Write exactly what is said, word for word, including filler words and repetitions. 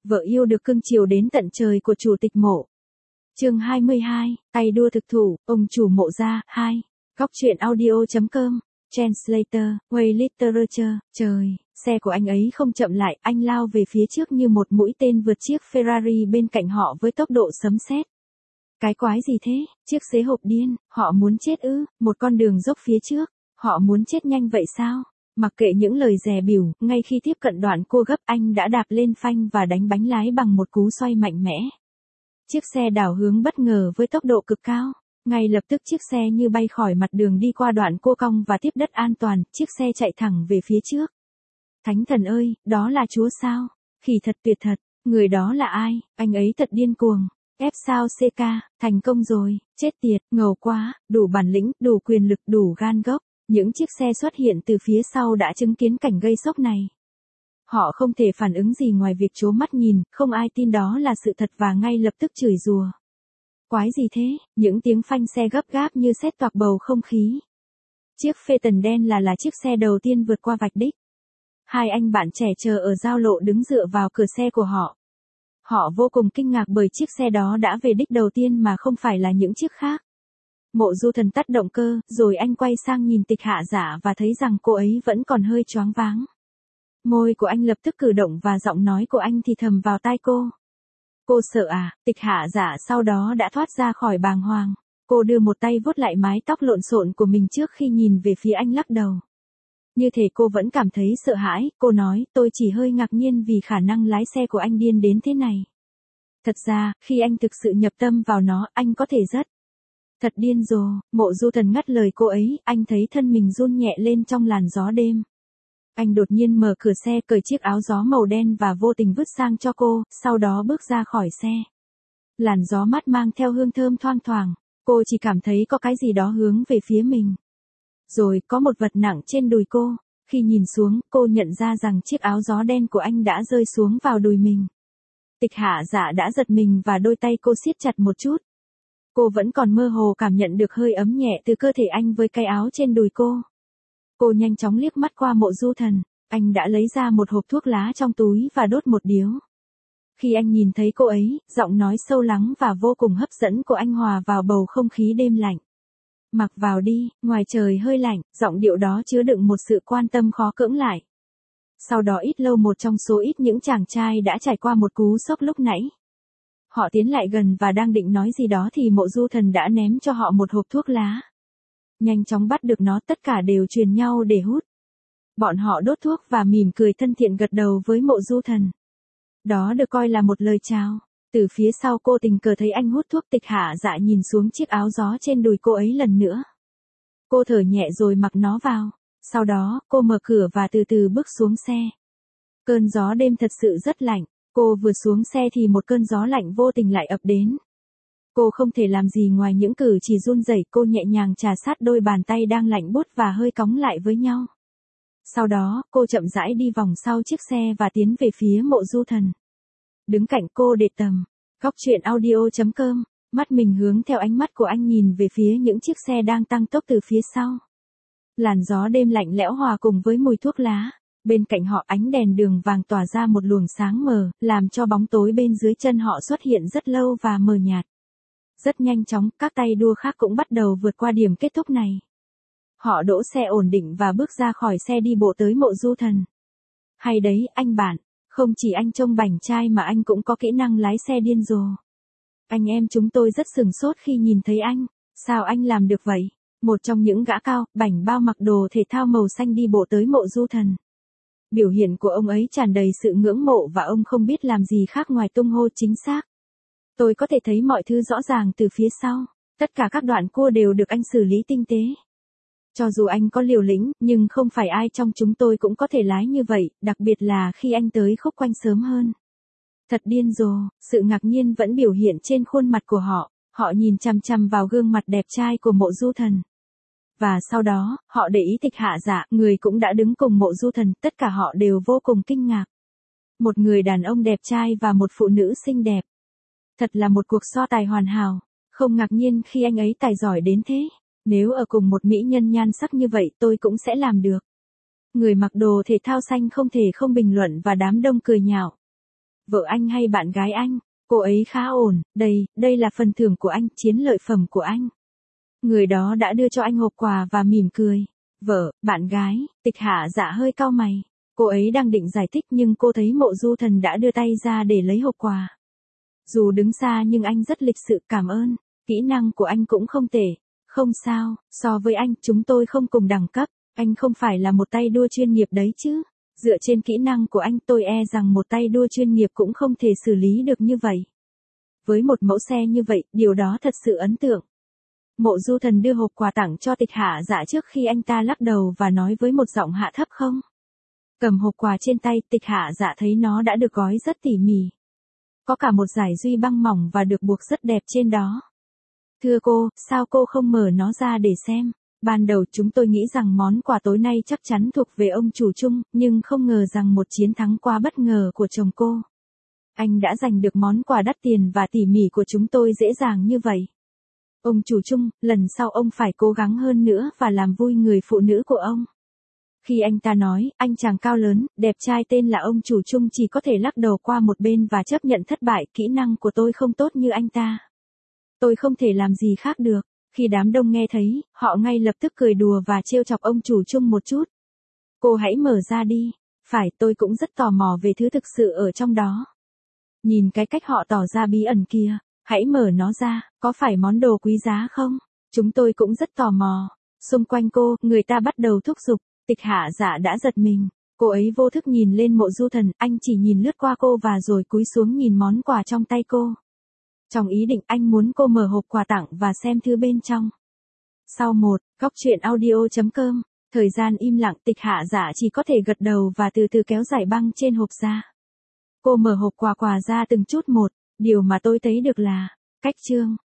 Vợ yêu được cưng chiều đến tận trời của chủ tịch Mộ. Chương hai mươi hai, tay đua thực thủ, ông chủ Mộ gia, hai. Góc truyện audio chấm com, Translator, Way Literature, trời, xe của anh ấy không chậm lại, anh lao về phía trước như một mũi tên vượt chiếc Ferrari bên cạnh họ với tốc độ sấm sét. Cái quái gì thế, chiếc xế hộp điên, họ muốn chết ư, một con đường dốc phía trước, họ muốn chết nhanh vậy sao? Mặc kệ những lời dè bỉu, ngay khi tiếp cận đoạn cua gấp anh đã đạp lên phanh và đánh bánh lái bằng một cú xoay mạnh mẽ. Chiếc xe đảo hướng bất ngờ với tốc độ cực cao. Ngay lập tức chiếc xe như bay khỏi mặt đường đi qua đoạn cua cong và tiếp đất an toàn, chiếc xe chạy thẳng về phía trước. Thánh thần ơi, đó là Chúa sao? Khỉ thật tuyệt thật, người đó là ai? Anh ấy thật điên cuồng. Ép sao xê ca, thành công rồi, chết tiệt, ngầu quá, đủ bản lĩnh, đủ quyền lực, đủ gan gốc. Những chiếc xe xuất hiện từ phía sau đã chứng kiến cảnh gây sốc này. Họ không thể phản ứng gì ngoài việc trố mắt nhìn, không ai tin đó là sự thật và ngay lập tức chửi rủa. Quái gì thế, những tiếng phanh xe gấp gáp như sét toạc bầu không khí. Chiếc Phaeton đen là là chiếc xe đầu tiên vượt qua vạch đích. Hai anh bạn trẻ chờ ở giao lộ đứng dựa vào cửa xe của họ. Họ vô cùng kinh ngạc bởi chiếc xe đó đã về đích đầu tiên mà không phải là những chiếc khác. Mộ Du Thần tắt động cơ, rồi anh quay sang nhìn Tịch Hạ Dạ và thấy rằng cô ấy vẫn còn hơi choáng váng. Môi của anh lập tức cử động và giọng nói của anh thì thầm vào tai cô. Cô sợ à? Tịch Hạ Dạ sau đó đã thoát ra khỏi bàng hoàng. Cô đưa một tay vuốt lại mái tóc lộn xộn của mình trước khi nhìn về phía anh lắc đầu. Như thể cô vẫn cảm thấy sợ hãi, cô nói, tôi chỉ hơi ngạc nhiên vì khả năng lái xe của anh điên đến thế này. Thật ra, khi anh thực sự nhập tâm vào nó, anh có thể rất Thật điên rồ, Mộ Du Thần ngắt lời cô ấy, anh thấy thân mình run nhẹ lên trong làn gió đêm. Anh đột nhiên mở cửa xe, cởi chiếc áo gió màu đen và vô tình vứt sang cho cô, sau đó bước ra khỏi xe. Làn gió mát mang theo hương thơm thoang thoảng, cô chỉ cảm thấy có cái gì đó hướng về phía mình. Rồi, có một vật nặng trên đùi cô, khi nhìn xuống, cô nhận ra rằng chiếc áo gió đen của anh đã rơi xuống vào đùi mình. Tịch Hạ Dạ đã giật mình và đôi tay cô siết chặt một chút. Cô vẫn còn mơ hồ cảm nhận được hơi ấm nhẹ từ cơ thể anh với cái áo trên đùi cô. Cô nhanh chóng liếc mắt qua Mộ Du Thần, anh đã lấy ra một hộp thuốc lá trong túi và đốt một điếu. Khi anh nhìn thấy cô ấy, giọng nói sâu lắng và vô cùng hấp dẫn của anh hòa vào bầu không khí đêm lạnh. Mặc vào đi, ngoài trời hơi lạnh, giọng điệu đó chứa đựng một sự quan tâm khó cưỡng lại. Sau đó ít lâu một trong số ít những chàng trai đã trải qua một cú sốc lúc nãy. Họ tiến lại gần và đang định nói gì đó thì Mộ Du Thần đã ném cho họ một hộp thuốc lá. Nhanh chóng bắt được nó, tất cả đều truyền nhau để hút. Bọn họ đốt thuốc và mỉm cười thân thiện gật đầu với Mộ Du Thần. Đó được coi là một lời chào. Từ phía sau cô tình cờ thấy anh hút thuốc. Tịch Hạ Dạ nhìn xuống chiếc áo gió trên đùi cô ấy lần nữa. Cô thở nhẹ rồi mặc nó vào. Sau đó, cô mở cửa và từ từ bước xuống xe. Cơn gió đêm thật sự rất lạnh. Cô vừa xuống xe thì một cơn gió lạnh vô tình lại ập đến. Cô không thể làm gì ngoài những cử chỉ run rẩy, cô nhẹ nhàng trà sát đôi bàn tay đang lạnh buốt và hơi cóng lại với nhau. Sau đó, cô chậm rãi đi vòng sau chiếc xe và tiến về phía Mộ Du Thần. Đứng cạnh cô để tầm. Góc truyện audio chấm com, mắt mình hướng theo ánh mắt của anh nhìn về phía những chiếc xe đang tăng tốc từ phía sau. Làn gió đêm lạnh lẽo hòa cùng với mùi thuốc lá. Bên cạnh họ ánh đèn đường vàng tỏa ra một luồng sáng mờ, làm cho bóng tối bên dưới chân họ xuất hiện rất lâu và mờ nhạt. Rất nhanh chóng, các tay đua khác cũng bắt đầu vượt qua điểm kết thúc này. Họ đỗ xe ổn định và bước ra khỏi xe đi bộ tới Mộ Du Thần. Hay đấy, anh bạn, không chỉ anh trông bảnh trai mà anh cũng có kỹ năng lái xe điên rồ. Anh em chúng tôi rất sửng sốt khi nhìn thấy anh, sao anh làm được vậy? Một trong những gã cao, bảnh bao mặc đồ thể thao màu xanh đi bộ tới Mộ Du Thần. Biểu hiện của ông ấy tràn đầy sự ngưỡng mộ và ông không biết làm gì khác ngoài tung hô chính xác. Tôi có thể thấy mọi thứ rõ ràng từ phía sau, tất cả các đoạn cua đều được anh xử lý tinh tế. Cho dù anh có liều lĩnh, nhưng không phải ai trong chúng tôi cũng có thể lái như vậy, đặc biệt là khi anh tới khúc quanh sớm hơn. Thật điên rồ, sự ngạc nhiên vẫn biểu hiện trên khuôn mặt của họ, họ nhìn chằm chằm vào gương mặt đẹp trai của Mộ Du Thần. Và sau đó, họ để ý Tịch Hạ Dạ, người cũng đã đứng cùng Mộ Du Thần, tất cả họ đều vô cùng kinh ngạc. Một người đàn ông đẹp trai và một phụ nữ xinh đẹp. Thật là một cuộc so tài hoàn hảo, không ngạc nhiên khi anh ấy tài giỏi đến thế. Nếu ở cùng một mỹ nhân nhan sắc như vậy tôi cũng sẽ làm được. Người mặc đồ thể thao xanh không thể không bình luận và đám đông cười nhạo. Vợ anh hay bạn gái anh? Cô ấy khá ổn, đây, đây là phần thưởng của anh, chiến lợi phẩm của anh. Người đó đã đưa cho anh hộp quà và mỉm cười. Vợ, bạn gái, Tịch Hạ Dạ hơi cau mày. Cô ấy đang định giải thích nhưng cô thấy Mộ Du Thần đã đưa tay ra để lấy hộp quà. Dù đứng xa nhưng anh rất lịch sự, cảm ơn. Kỹ năng của anh cũng không tệ. Không sao, so với anh, chúng tôi không cùng đẳng cấp. Anh không phải là một tay đua chuyên nghiệp đấy chứ. Dựa trên kỹ năng của anh, tôi e rằng một tay đua chuyên nghiệp cũng không thể xử lý được như vậy. Với một mẫu xe như vậy, điều đó thật sự ấn tượng. Mộ Du Thần đưa hộp quà tặng cho Tịch Hạ Dạ trước khi anh ta lắc đầu và nói với một giọng hạ thấp không. Cầm hộp quà trên tay, Tịch Hạ Dạ thấy nó đã được gói rất tỉ mỉ. Có cả một dải duy băng mỏng và được buộc rất đẹp trên đó. Thưa cô, sao cô không mở nó ra để xem? Ban đầu chúng tôi nghĩ rằng món quà tối nay chắc chắn thuộc về ông chủ chung, nhưng không ngờ rằng một chiến thắng quá bất ngờ của chồng cô. Anh đã giành được món quà đắt tiền và tỉ mỉ của chúng tôi dễ dàng như vậy. Ông chủ chung, lần sau ông phải cố gắng hơn nữa và làm vui người phụ nữ của ông. Khi anh ta nói, anh chàng cao lớn, đẹp trai tên là ông chủ chung chỉ có thể lắc đầu qua một bên và chấp nhận thất bại, kỹ năng của tôi không tốt như anh ta. Tôi không thể làm gì khác được. Khi đám đông nghe thấy, họ ngay lập tức cười đùa và trêu chọc ông chủ chung một chút. Cô hãy mở ra đi. Phải, tôi cũng rất tò mò về thứ thực sự ở trong đó. Nhìn cái cách họ tỏ ra bí ẩn kia. Hãy mở nó ra, có phải món đồ quý giá không? Chúng tôi cũng rất tò mò. Xung quanh cô, người ta bắt đầu thúc giục. Tịch Hạ Dạ đã giật mình. Cô ấy vô thức nhìn lên Mộ Du Thần, anh chỉ nhìn lướt qua cô và rồi cúi xuống nhìn món quà trong tay cô. Trong ý định anh muốn cô mở hộp quà tặng và xem thứ bên trong. Sau một, góc truyện audio chấm com, thời gian im lặng, Tịch Hạ Dạ chỉ có thể gật đầu và từ từ kéo dải băng trên hộp ra. Cô mở hộp quà quà ra từng chút một, điều mà tôi thấy được là, cách chương.